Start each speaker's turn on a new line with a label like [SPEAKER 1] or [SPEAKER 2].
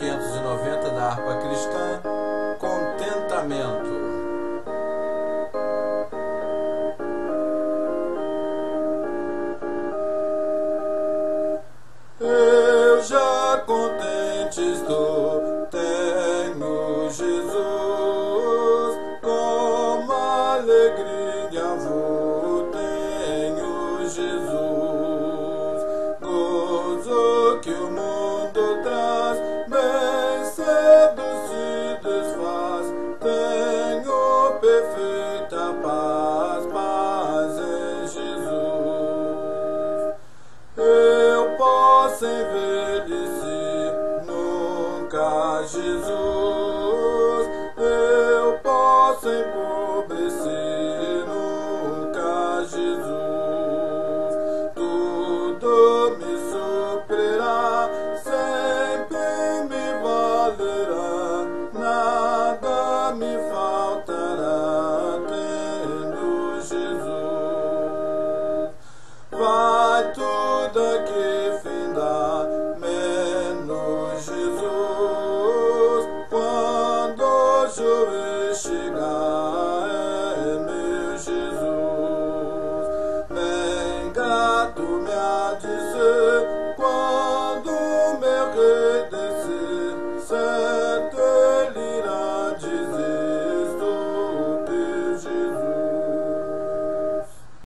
[SPEAKER 1] 590 da harpa cristã, Contentamento. Eu já contente estou, tenho Jesus, com alegria vou, tenho Jesus, gozo que o mundo traz, bem cedo se desfaz, tenho perfeita paz, paz em Jesus. Eu posso envelhecer, nunca Jesus. Eu posso empobrecer, nunca Jesus. Tudo me suprirá, sempre me valerá, nada me faltará, tendo Jesus. Vai tudo aqui findar, menos Jesus. Quando o juiz chegar,